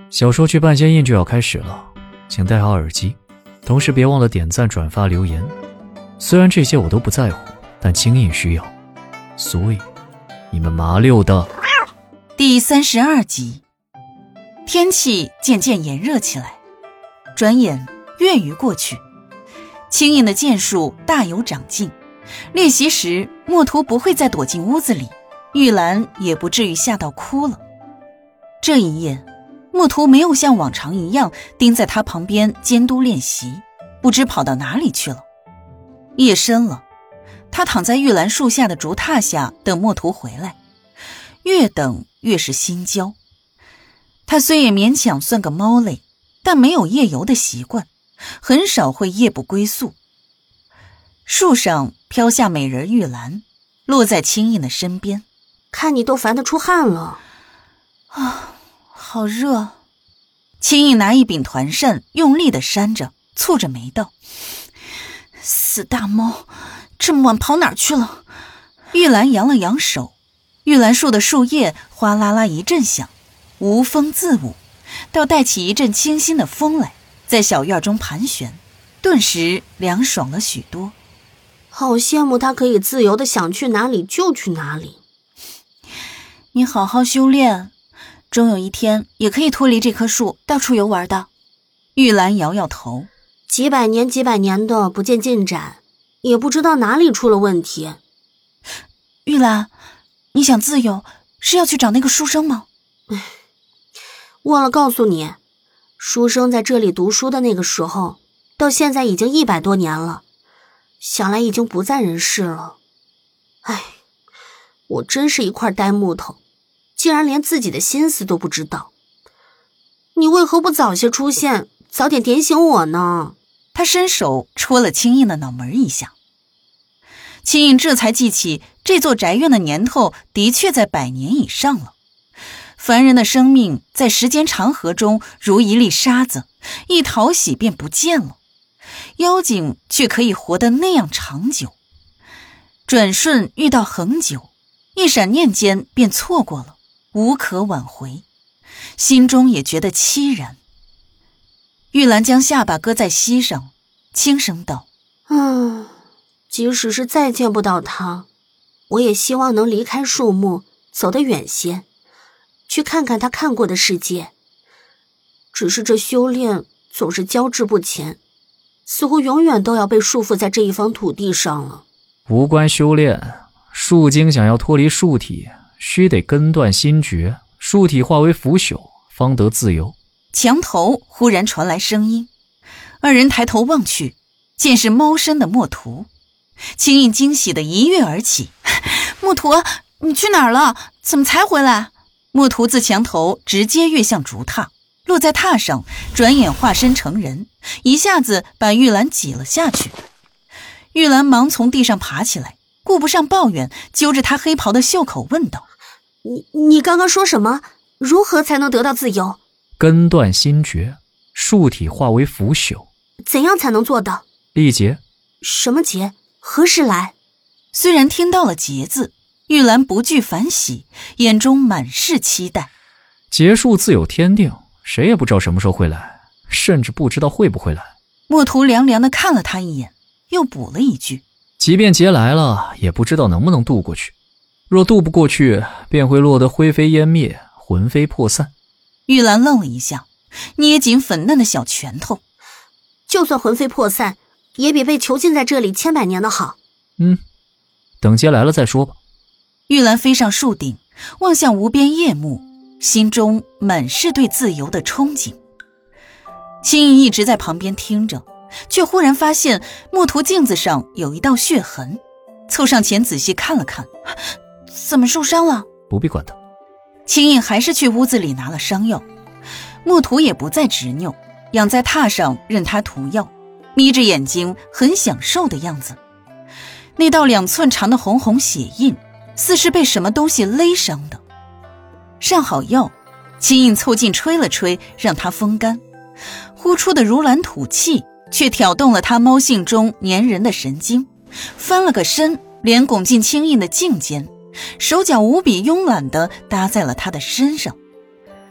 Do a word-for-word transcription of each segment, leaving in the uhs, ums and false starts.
小说剧半仙印就要开始了，请戴好耳机，同时别忘了点赞、转发、留言。虽然这些我都不在乎，但清印需要，所以你们麻溜的。 第三十二集，天气渐渐炎热起来，转眼月余过去，清印的剑术大有长进。练习时，墨图不会再躲进屋子里，玉兰也不至于吓到哭了。这一夜，墨图没有像往常一样盯在他旁边监督练习，不知跑到哪里去了。夜深了，他躺在玉兰树下的竹榻下等墨图回来，越等越是心焦。他虽也勉强算个猫类，但没有夜游的习惯，很少会夜不归宿。树上飘下美人玉兰，落在清印的身边。 看你都烦得出汗了。 啊，好热。清印拿一柄团扇用力地扇着，蹙着眉道：死大猫，这么晚跑哪儿去了？玉兰扬了扬手，玉兰树的树叶哗啦啦一阵响，无风自舞，倒带起一阵清新的风来，在小院中盘旋，顿时凉爽了许多。 好羡慕他可以自由的想去哪里就去哪里。 你好好修炼，终有一天也可以脱离这棵树到处游玩的。玉兰摇摇头， 几百年几百年的不见进展，也不知道哪里出了问题。 玉兰，你想自由是要去找那个书生吗？ 忘了告诉你，书生在这里读书的那个时候，到现在已经一百多年了，想来已经不在人世了。唉，我真是一块呆木头，竟然连自己的心思都不知道。你为何不早些出现，早点点醒我呢？ 他伸手戳了清印的脑门一下。清印这才记起这座宅院的年头的确在百年以上了。凡人的生命在时间长河中如一粒沙子，一淘洗便不见了，妖精却可以活得那样长久。转瞬遇到恒久，一闪念间便错过了，无可挽回，心中也觉得凄然。玉兰将下巴搁在膝上，轻声道： 嗯，即使是再见不到他，我也希望能离开树木，走得远些，去看看他看过的世界。只是这修炼总是交织不前，似乎永远都要被束缚在这一方土地上了。 无关修炼，树精想要脱离树体，须得根断心诀，树体化为腐朽，方得自由。 墙头忽然传来声音，二人抬头望去，见是猫身的墨图。清印惊喜地一跃而起：墨图，你去哪儿了？怎么才回来？墨图自墙头直接跃向竹榻，落在榻上，转眼化身成人，一下子把玉兰挤了下去。玉兰忙从地上爬起来，顾不上抱怨，揪着他黑袍的袖口问道： 你你刚刚说什么？如何才能得到自由？ 根断心诀，树体化为腐朽。 怎样才能做到？ 历劫。 什么劫？何时来？ 虽然听到了劫字，玉兰不惧反喜，眼中满是期待。 劫数自有天定，谁也不知道什么时候会来，甚至不知道会不会来。 墨图凉凉地看了他一眼，又补了一句： 即便劫来了，也不知道能不能渡过去。若渡不过去，便会落得灰飞烟灭，魂飞魄散。 玉兰愣了一下，捏紧粉嫩的小拳头。 就算魂飞魄散，也比被囚禁在这里千百年的好。 嗯，等劫来了再说吧。 玉兰飞上树顶，望向无边夜幕，心中满是对自由的憧憬。清印一直在旁边听着，却忽然发现墨图镜子上有一道血痕，凑上前仔细看了看，怎么受伤了？ 不必管他。 清印还是去屋子里拿了伤药，墨图也不再执拗，仰在榻上任他涂药，眯着眼睛很享受的样子。那道两寸长的红红血印，似是被什么东西勒伤的。上好药，清印凑近吹了吹，让他风干，呼出的如兰吐气却挑动了他猫性中粘人的神经，翻了个身，脸拱进清印的颈间，手脚无比慵懒地搭在了他的身上。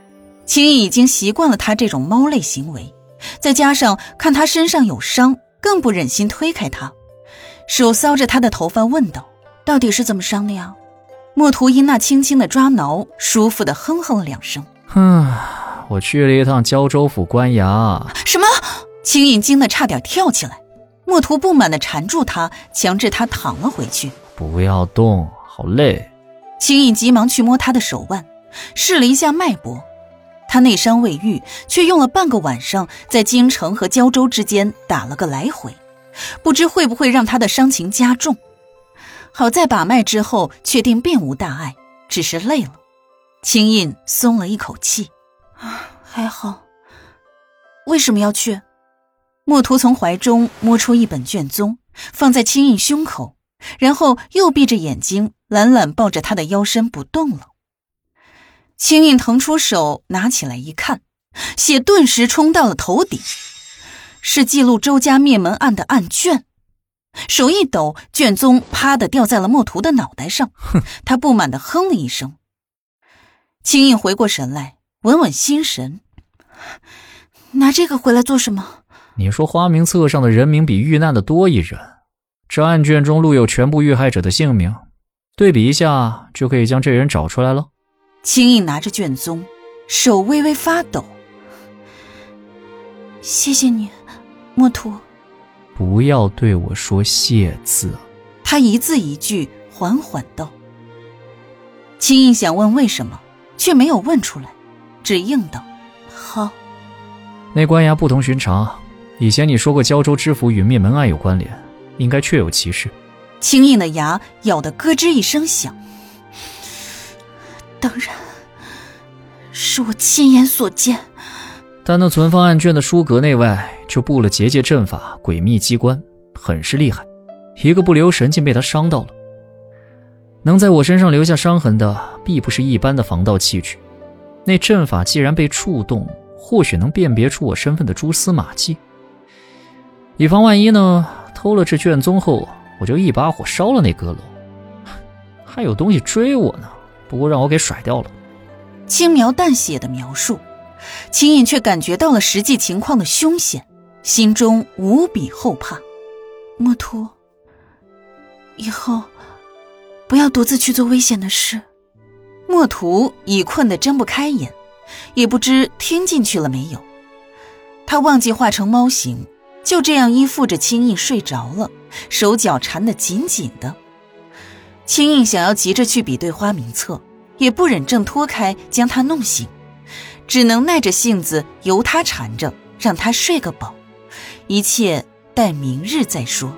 青印已经习惯了他这种猫类行为，再加上看他身上有伤，更不忍心推开他，手搔着他的头发问道：到底是怎么伤的呀？墨图因那轻轻的抓挠，舒服地哼哼了两声。 哼，我去了一趟胶州府官衙。 什么？青印惊得差点跳起来。墨图不满地缠住他，强制他躺了回去。 不要动，好累。 青印急忙去摸他的手腕，试了一下脉搏。他内伤未愈，却用了半个晚上在京城和胶州之间打了个来回，不知会不会让他的伤情加重。好在把脉之后确定并无大碍，只是累了。青印松了一口气，还好。为什么要去？墨图从怀中摸出一本卷宗，放在青印胸口，然后又闭着眼睛懒懒抱着他的腰身不动了。青印腾出手拿起来一看，血顿时冲到了头顶，是记录周家灭门案的案卷。手一抖，卷宗啪地掉在了墨图的脑袋上，他不满地哼了一声。青印回过神来，稳稳心神，拿这个回来做什么？ 你说花名册上的人名比遇难的多一人，这案卷中录有全部遇害者的姓名，对比一下就可以将这人找出来了。 青印拿着卷宗，手微微发抖。谢谢你，墨图。 不要对我说谢字。 他一字一句缓缓道。青印想问为什么，却没有问出来，只应道好。 那官衙不同寻常，以前你说过胶州知府与灭门案有关联，应该确有其事。 青印的牙咬得咯吱一声响。当然是我亲眼所见， 但那存放案卷的书阁内外就布了结界阵法，诡秘机关，很是厉害，一个不留神竟被他伤到了。能在我身上留下伤痕的必不是一般的防盗器具，那阵法既然被触动，或许能辨别出我身份的蛛丝马迹。以防万一呢，偷了这卷宗后，我就一把火烧了那阁楼，还有东西追我呢，不过让我给甩掉了。 轻描淡写的描述，青印却感觉到了实际情况的凶险，心中无比后怕。墨图，以后不要独自去做危险的事。墨图已困得睁不开眼，也不知听进去了没有。他忘记化成猫形，就这样依附着青印睡着了，手脚缠得紧紧的。青印想要急着去比对花名册，也不忍挣脱开将他弄醒，只能耐着性子由他缠着，让他睡个饱，一切待明日再说。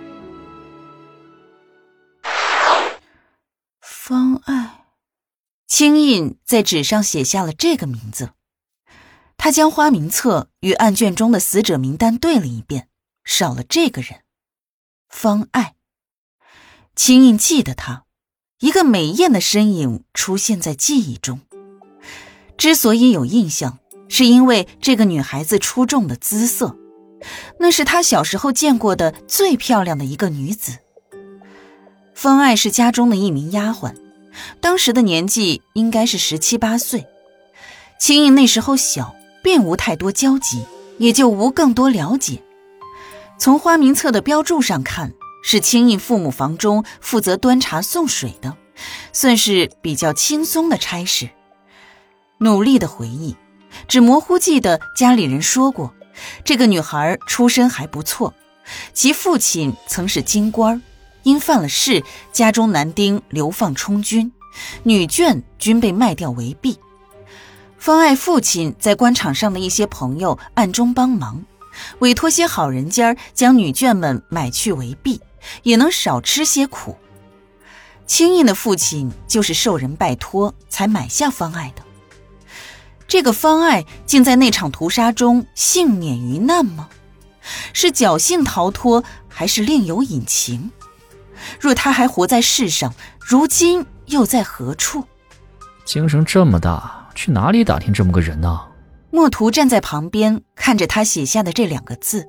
方爱，青印在纸上写下了这个名字。他将花名册与案卷中的死者名单对了一遍，少了这个人，方爱。青印记得他，一个美艳的身影出现在记忆中。之所以有印象，是因为这个女孩子出众的姿色，那是他小时候见过的最漂亮的一个女子。方爱是家中的一名丫鬟，当时的年纪应该是十七八岁。青印那时候小，并无太多交集，也就无更多了解。从花名册的标注上看，是青印父母房中负责端茶送水的，算是比较轻松的差事。努力的回忆，只模糊记得家里人说过，这个女孩出身还不错，其父亲曾是京官，因犯了事，家中男丁流放充军，女眷均被卖掉为婢。方爱父亲在官场上的一些朋友暗中帮忙，委托些好人家将女眷们买去为婢，也能少吃些苦。青印的父亲就是受人拜托才买下方爱的。这个方爱竟在那场屠杀中幸免于难吗？是侥幸逃脱，还是另有隐情？若他还活在世上，如今又在何处？ 京城这么大，去哪里打听这么个人呢？ 墨图站在旁边，看着他写下的这两个字，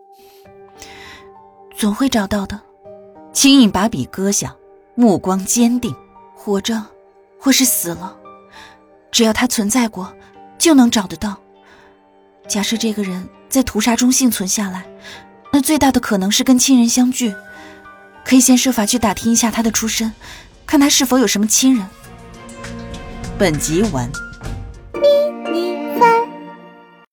总会找到的。青印把笔搁下，目光坚定，活着或是死了，只要他存在过， 就能找得到。假设这个人在屠杀中幸存下来，那最大的可能是跟亲人相聚，可以先设法去打听一下他的出身，看他是否有什么亲人。本集完。